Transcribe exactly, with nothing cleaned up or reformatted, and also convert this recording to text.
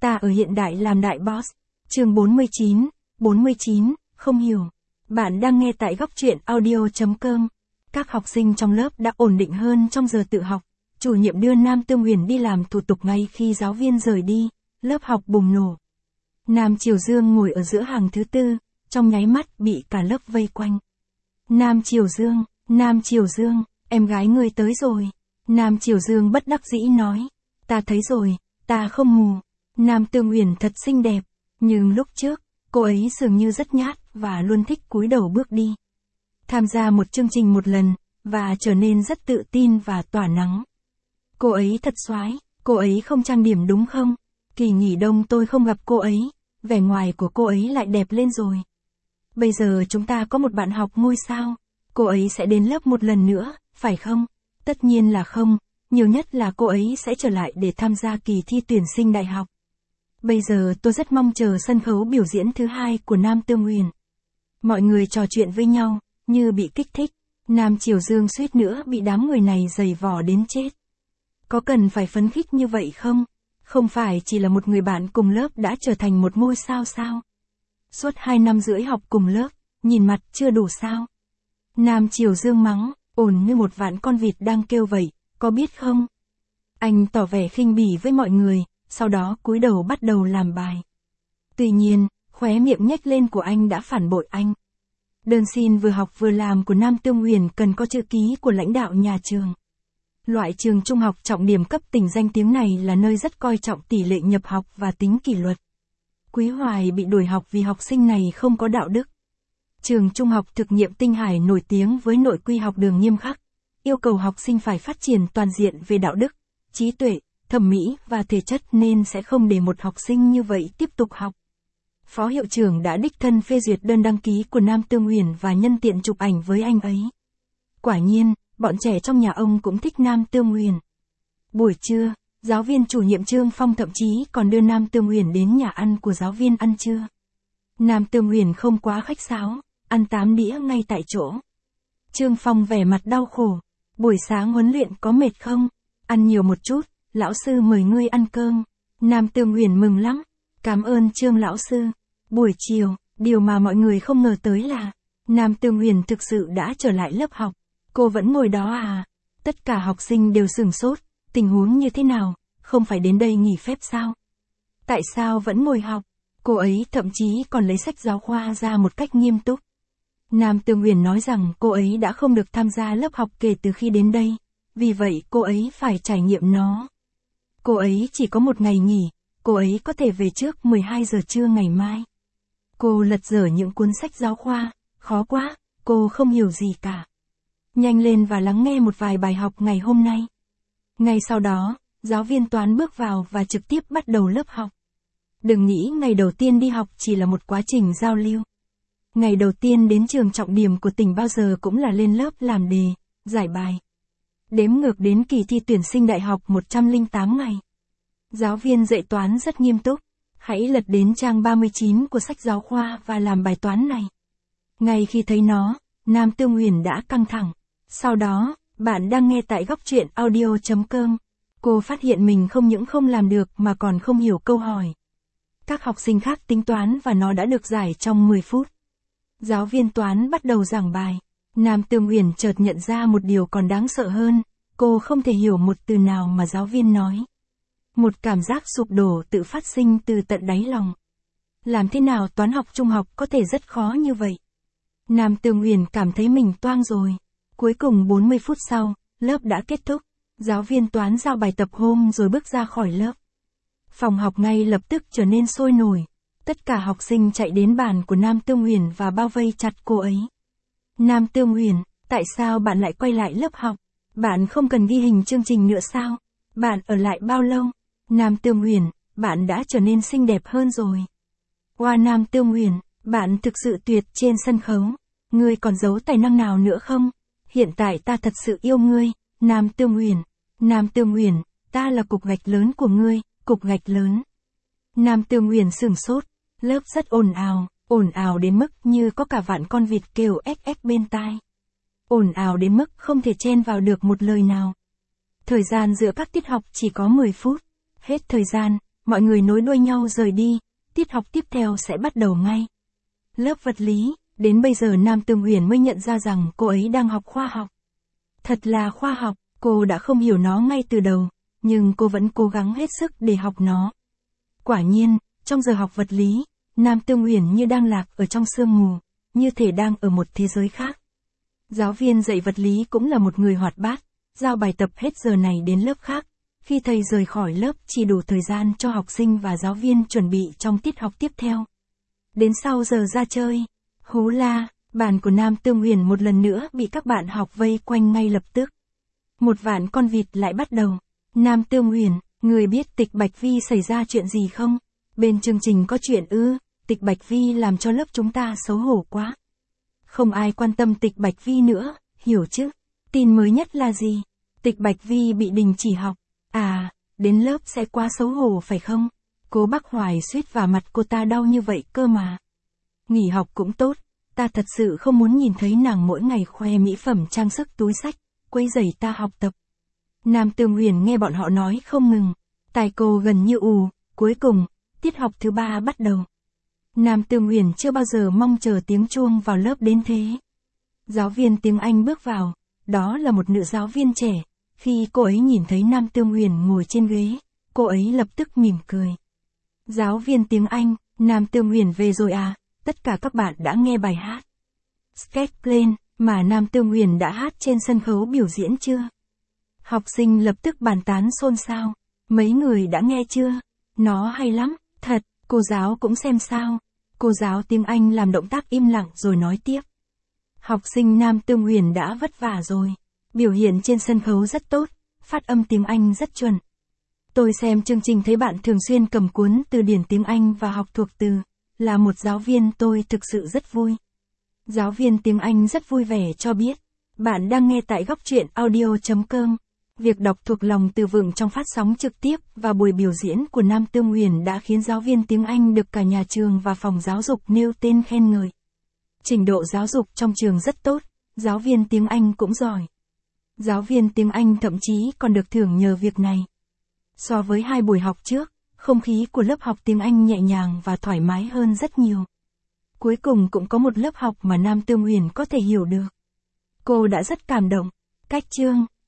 Ta ở hiện đại làm đại boss. Chương bốn mươi chín, bốn mươi chín, không hiểu. Bạn đang nghe tại góc truyện audio chấm com. Các học sinh trong lớp đã ổn định hơn trong giờ tự học. Chủ nhiệm đưa Nam Tương Huyền đi làm thủ tục ngay khi giáo viên rời đi, lớp học bùng nổ. Nam Triều Dương ngồi ở giữa hàng thứ tư, trong nháy mắt bị cả lớp vây quanh. Nam Triều Dương, Nam Triều Dương, em gái ngươi tới rồi. Nam Triều Dương bất đắc dĩ nói. Ta thấy rồi, ta không mù. Nam Tương Huyền thật xinh đẹp, nhưng lúc trước, cô ấy dường như rất nhát và luôn thích cúi đầu bước đi. Tham gia một chương trình một lần, và trở nên rất tự tin và tỏa nắng. Cô ấy thật xoái, cô ấy không trang điểm đúng không? Kỳ nghỉ đông tôi không gặp cô ấy, vẻ ngoài của cô ấy lại đẹp lên rồi. Bây giờ chúng ta có một bạn học ngôi sao, cô ấy sẽ đến lớp một lần nữa, phải không? Tất nhiên là không, nhiều nhất là cô ấy sẽ trở lại để tham gia kỳ thi tuyển sinh đại học. Bây giờ tôi rất mong chờ sân khấu biểu diễn thứ hai của Nam Tương Huyền. Mọi người trò chuyện với nhau, như bị kích thích. Nam Triều Dương suýt nữa bị đám người này giày vò đến chết. Có cần phải phấn khích như vậy không? Không phải chỉ là một người bạn cùng lớp đã trở thành một ngôi sao sao? Suốt hai năm rưỡi học cùng lớp, nhìn mặt chưa đủ sao? Nam Triều Dương mắng, ồn như một vạn con vịt đang kêu vậy, có biết không? Anh tỏ vẻ khinh bỉ với mọi người, sau đó cúi đầu bắt đầu làm bài. Tuy nhiên, khóe miệng nhếch lên của anh đã phản bội anh. Đơn xin vừa học vừa làm của Nam Tương Huyền cần có chữ ký của lãnh đạo nhà trường. Loại trường trung học trọng điểm cấp tỉnh danh tiếng này là nơi rất coi trọng tỷ lệ nhập học và tính kỷ luật. Quý Hoài bị đuổi học vì học sinh này không có đạo đức. Trường trung học thực nghiệm Tinh Hải nổi tiếng với nội quy học đường nghiêm khắc, yêu cầu học sinh phải phát triển toàn diện về đạo đức, trí tuệ, thẩm mỹ và thể chất nên sẽ không để một học sinh như vậy tiếp tục học. Phó hiệu trưởng đã đích thân phê duyệt đơn đăng ký của Nam Tương Huyền và nhân tiện chụp ảnh với anh ấy. Quả nhiên, bọn trẻ trong nhà ông cũng thích Nam Tương Huyền. Buổi trưa, giáo viên chủ nhiệm Trương Phong thậm chí còn đưa Nam Tương Huyền đến nhà ăn của giáo viên ăn trưa. Nam Tương Huyền không quá khách sáo, ăn tám đĩa ngay tại chỗ. Trương Phong vẻ mặt đau khổ. Buổi sáng huấn luyện có mệt không? Ăn nhiều một chút, lão sư mời ngươi ăn cơm. Nam Tương Huyền mừng lắm. Cảm ơn Trương lão sư. Buổi chiều, điều mà mọi người không ngờ tới là Nam Tương Huyền thực sự đã trở lại lớp học. Cô vẫn ngồi đó à? Tất cả học sinh đều sửng sốt. Tình huống như thế nào? Không phải đến đây nghỉ phép sao? Tại sao vẫn ngồi học? Cô ấy thậm chí còn lấy sách giáo khoa ra một cách nghiêm túc. Nam Tương Huyền nói rằng cô ấy đã không được tham gia lớp học kể từ khi đến đây. Vì vậy cô ấy phải trải nghiệm nó. Cô ấy chỉ có một ngày nghỉ. Cô ấy có thể về trước mười hai giờ trưa ngày mai. Cô lật dở những cuốn sách giáo khoa. Khó quá, cô không hiểu gì cả. Nhanh lên và lắng nghe một vài bài học ngày hôm nay. Ngay sau đó, giáo viên toán bước vào và trực tiếp bắt đầu lớp học. Đừng nghĩ ngày đầu tiên đi học chỉ là một quá trình giao lưu. Ngày đầu tiên đến trường trọng điểm của tỉnh bao giờ cũng là lên lớp làm đề, giải bài. Đếm ngược đến kỳ thi tuyển sinh đại học một trăm lẻ tám ngày. Giáo viên dạy toán rất nghiêm túc. Hãy lật đến trang ba mươi chín của sách giáo khoa và làm bài toán này. Ngay khi thấy nó, Nam Tương Huyền đã căng thẳng. Sau đó, bạn đang nghe tại góc truyện audio chấm com. Cô phát hiện mình không những không làm được mà còn không hiểu câu hỏi. Các học sinh khác tính toán và nó đã được giải trong mười phút. Giáo viên toán bắt đầu giảng bài. Nam Tương Huyền chợt nhận ra một điều còn đáng sợ hơn. Cô không thể hiểu một từ nào mà giáo viên nói. Một cảm giác sụp đổ tự phát sinh từ tận đáy lòng. Làm thế nào toán học trung học có thể rất khó như vậy? Nam Tương Huyền cảm thấy mình toang rồi. Cuối cùng bốn mươi phút sau, lớp đã kết thúc. Giáo viên toán giao bài tập hôm rồi bước ra khỏi lớp. Phòng học ngay lập tức trở nên sôi nổi. Tất cả học sinh chạy đến bàn của Nam Tương Huyền và bao vây chặt cô ấy. Nam Tương Huyền, tại sao bạn lại quay lại lớp học? Bạn không cần ghi hình chương trình nữa sao? Bạn ở lại bao lâu? Nam Tương Huyền, bạn đã trở nên xinh đẹp hơn rồi. Wow, Nam Tương Huyền, bạn thực sự tuyệt trên sân khấu. Ngươi còn giấu tài năng nào nữa không? Hiện tại ta thật sự yêu ngươi, Nam Tương Huyền. Nam Tương Huyền, ta là cục gạch lớn của ngươi, cục gạch lớn. Nam Tương Huyền sửng sốt, lớp rất ồn ào, ồn ào đến mức như có cả vạn con vịt kêu ếch ếch bên tai. Ồn ào đến mức không thể chen vào được một lời nào. Thời gian giữa các tiết học chỉ có mười phút. Hết thời gian, mọi người nối đuôi nhau rời đi, tiết học tiếp theo sẽ bắt đầu ngay. Lớp vật lý, đến bây giờ Nam Tương Uyển mới nhận ra rằng cô ấy đang học khoa học. Thật là khoa học, cô đã không hiểu nó ngay từ đầu, nhưng cô vẫn cố gắng hết sức để học nó. Quả nhiên, trong giờ học vật lý, Nam Tương Uyển như đang lạc ở trong sương mù, như thể đang ở một thế giới khác. Giáo viên dạy vật lý cũng là một người hoạt bát, giao bài tập hết giờ này đến lớp khác. Khi thầy rời khỏi lớp chỉ đủ thời gian cho học sinh và giáo viên chuẩn bị trong tiết học tiếp theo. Đến sau giờ ra chơi, hú la, bàn của Nam Tương Uyển một lần nữa bị các bạn học vây quanh ngay lập tức. Một vạn con vịt lại bắt đầu. Nam Tương Uyển, người biết Tịch Bạch Vi xảy ra chuyện gì không? Bên chương trình có chuyện ư? Tịch Bạch Vi làm cho lớp chúng ta xấu hổ quá. Không ai quan tâm Tịch Bạch Vi nữa, hiểu chứ? Tin mới nhất là gì? Tịch Bạch Vi bị đình chỉ học. À, đến lớp sẽ quá xấu hổ phải không? Cố Bắc Hoài suýt vào mặt cô ta đau như vậy cơ mà. Nghỉ học cũng tốt, ta thật sự không muốn nhìn thấy nàng mỗi ngày khoe mỹ phẩm trang sức túi xách, quấy rầy ta học tập. Nam Tương Uyển nghe bọn họ nói không ngừng, tai cô gần như ù, cuối cùng, tiết học thứ ba bắt đầu. Nam Tương Uyển chưa bao giờ mong chờ tiếng chuông vào lớp đến thế. Giáo viên tiếng Anh bước vào, đó là một nữ giáo viên trẻ. Khi cô ấy nhìn thấy Nam Tương Uyển ngồi trên ghế, cô ấy lập tức mỉm cười. Giáo viên tiếng Anh, Nam Tương Uyển về rồi à, tất cả các bạn đã nghe bài hát Skate Plane mà Nam Tương Uyển đã hát trên sân khấu biểu diễn chưa? Học sinh lập tức bàn tán xôn xao, mấy người đã nghe chưa? Nó hay lắm, thật, cô giáo cũng xem sao. Cô giáo tiếng Anh làm động tác im lặng rồi nói tiếp. Học sinh Nam Tương Uyển đã vất vả rồi. Biểu hiện trên sân khấu rất tốt, phát âm tiếng Anh rất chuẩn. Tôi xem chương trình thấy bạn thường xuyên cầm cuốn từ điển tiếng Anh và học thuộc từ. Là một giáo viên tôi thực sự rất vui. Giáo viên tiếng Anh rất vui vẻ cho biết. Bạn đang nghe tại góc truyện audio chấm com. Việc đọc thuộc lòng từ vựng trong phát sóng trực tiếp và buổi biểu diễn của Nam Tương Uyển đã khiến giáo viên tiếng Anh được cả nhà trường và phòng giáo dục nêu tên khen ngợi. Trình độ giáo dục trong trường rất tốt, giáo viên tiếng Anh cũng giỏi. Giáo viên tiếng Anh thậm chí còn được thưởng nhờ việc này. So với hai buổi học trước, không khí của lớp học tiếng Anh nhẹ nhàng và thoải mái hơn rất nhiều. Cuối cùng cũng có một lớp học mà Nam Tương Uyển có thể hiểu được. Cô đã rất cảm động. Cách chương,